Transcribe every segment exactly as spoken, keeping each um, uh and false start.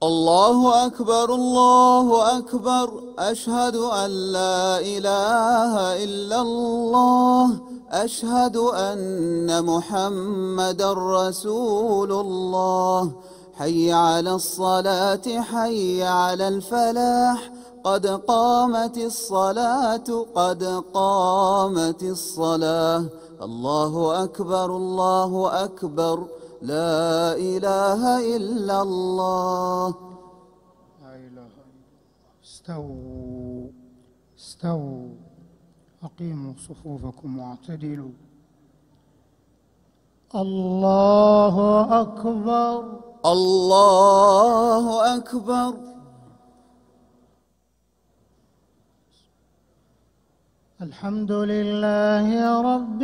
الله أكبر الله أكبر أشهد أن لا إله إلا الله أشهد أن محمدا رسول الله حي على الصلاة حي على الفلاح قد قامت الصلاة قد قامت الصلاة الله أكبر الله أكبر لا إله إلا الله. لا إله إلا الله. استووا استووا أقيموا صفوفكم واعتدلوا. الله أكبر الله أكبر. الحمد لله رب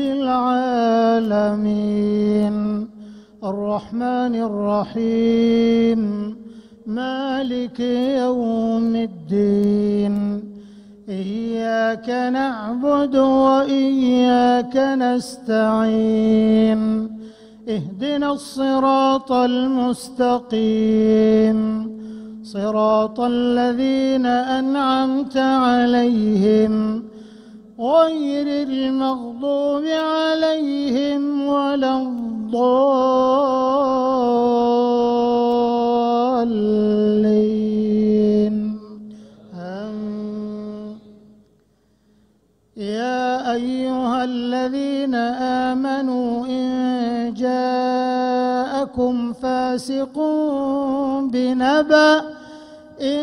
العالمين الرحمن الرحيم مالك يوم الدين إياك نعبد وإياك نستعين اهدنا الصراط المستقيم صراط الذين أنعمت عليهم غير المغضوب عليهم ولا الضالين آمين. يا أيها الذين آمنوا إن جاءكم فاسق بنبأ إن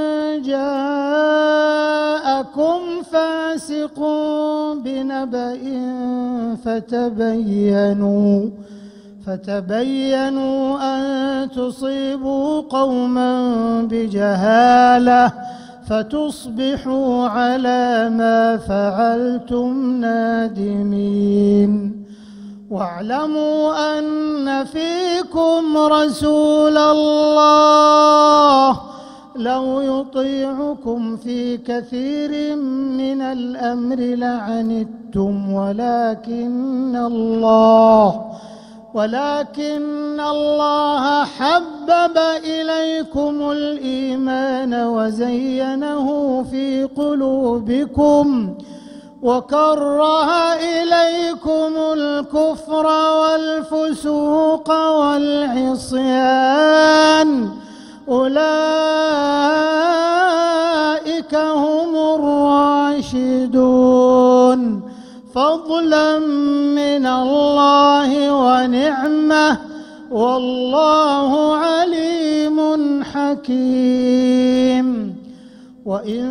جاءكم فاسق بنبأ فتبينوا فتبينوا أن تصيبوا قوما بجهالة فتصبحوا على ما فعلتم نادمين. واعلموا أن فيكم رسول الله لو يطيعكم في كثير من الأمر لعنتم ولكن الله ولكن الله حبب إليكم الإيمان وزينه في قلوبكم وكره إليكم الكفر والفسوق والعصيان أولئك هم الراشدون فضلا من الله ونعمة والله عليم حكيم. وإن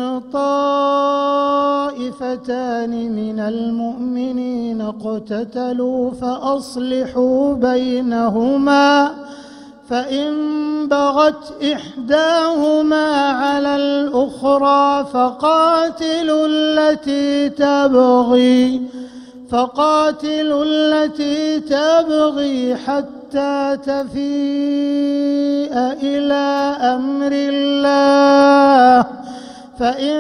طائفتان من المؤمنين اقتتلوا فأصلحوا بينهما فإن بغت إحداهما على الأخرى فقاتلوا التي تبغي فقاتلوا التي تبغي حتى تفيء إلى أمر الله فإن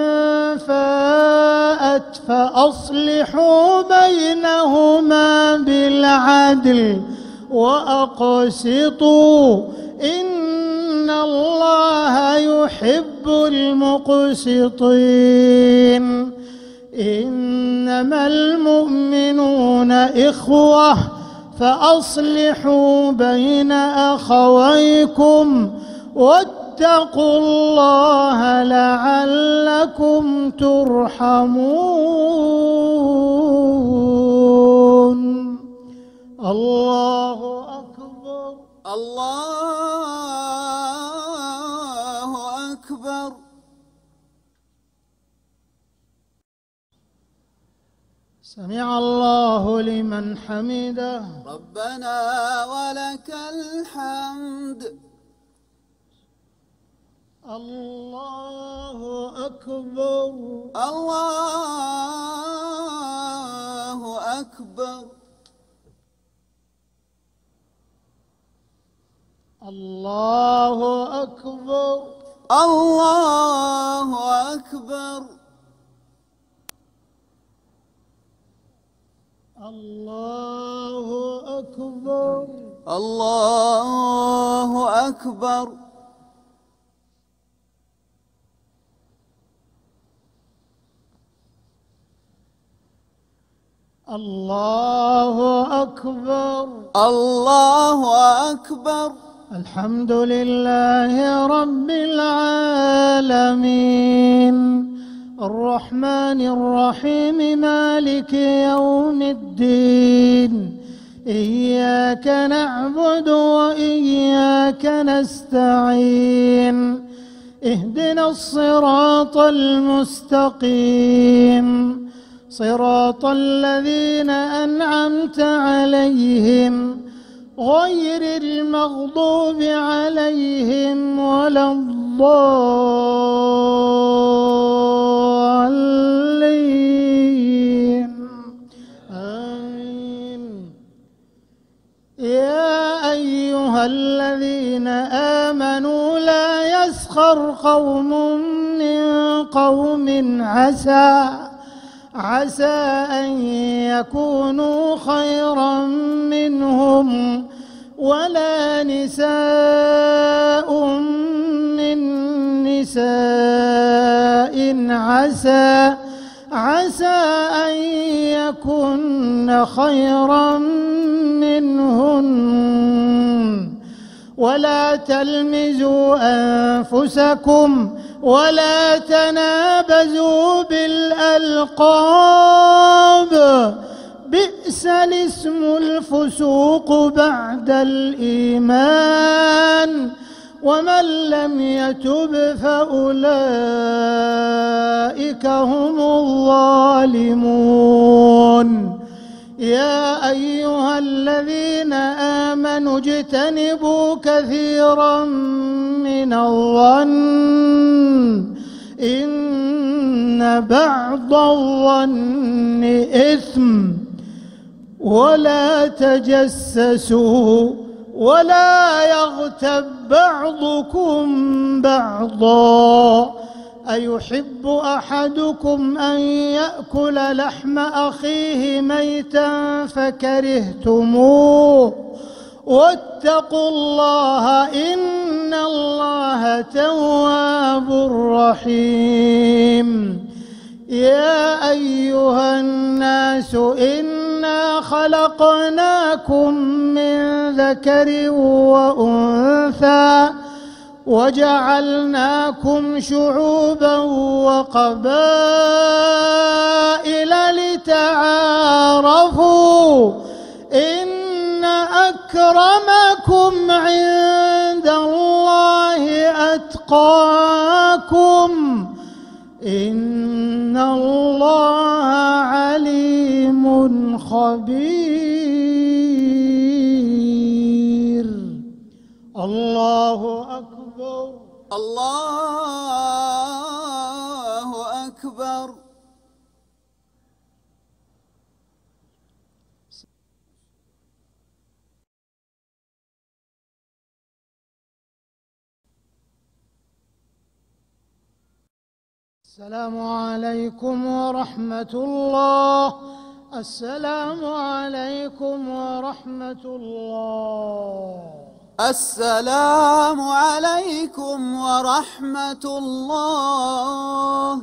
فاءت فأصلحوا بينهما بالعدل وأقسطوا إن الله يحب المقسطين. إنما المؤمنون إخوة فأصلحوا بين أخويكم واتقوا الله لعلكم ترحمون. الله أكبر الله أكبر. سمع الله لمن حمده ربنا ولك الحمد. الله أكبر الله أكبر. الله أكبر الله أكبر. الله أكبر الله أكبر. الله أكبر. الله أكبر. الحمد لله رب العالمين الرحمن الرحيم مالك يوم الدين إياك نعبد وإياك نستعين اهدنا الصراط المستقيم صراط الذين أنعمت عليهم غير المغضوب عليهم ولا الضالين آمين. يا أيها الذين آمنوا لا يسخر قوم من قوم عسى عسى أن يكونوا خيرا منهم ولا نساء من نساء عسى عسى أن يكن خيرا منهن ولا تلمزوا أنفسكم ولا تنابزوا بالألقاب بئس الاسم الفسوق بعد الإيمان ومن لم يتب فأولئك هم الظالمون. يا أيها الذين آمنوا اجتنبوا كثيرا من الظن إن بعض الظن إثم ولا تجسسوا ولا يغتب بعضكم بعضا أيحب أحدكم أن يأكل لحم أخيه ميتا فكرهتموه واتقوا الله إن الله تواب رحيم. يا أيها الناس إنا خلقناكم من ذكر وأنثى وجعلناكم شعوبا وقبائل لتعارفوا إن أكرمكم عند الله أتقاكم إن الله عليم خبير. الله أكبر. الله أكبر. السلام عليكم ورحمة الله. السلام عليكم ورحمة الله. السلام عليكم ورحمة الله.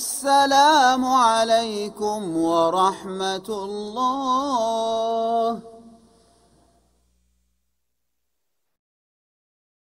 السلام عليكم ورحمة الله.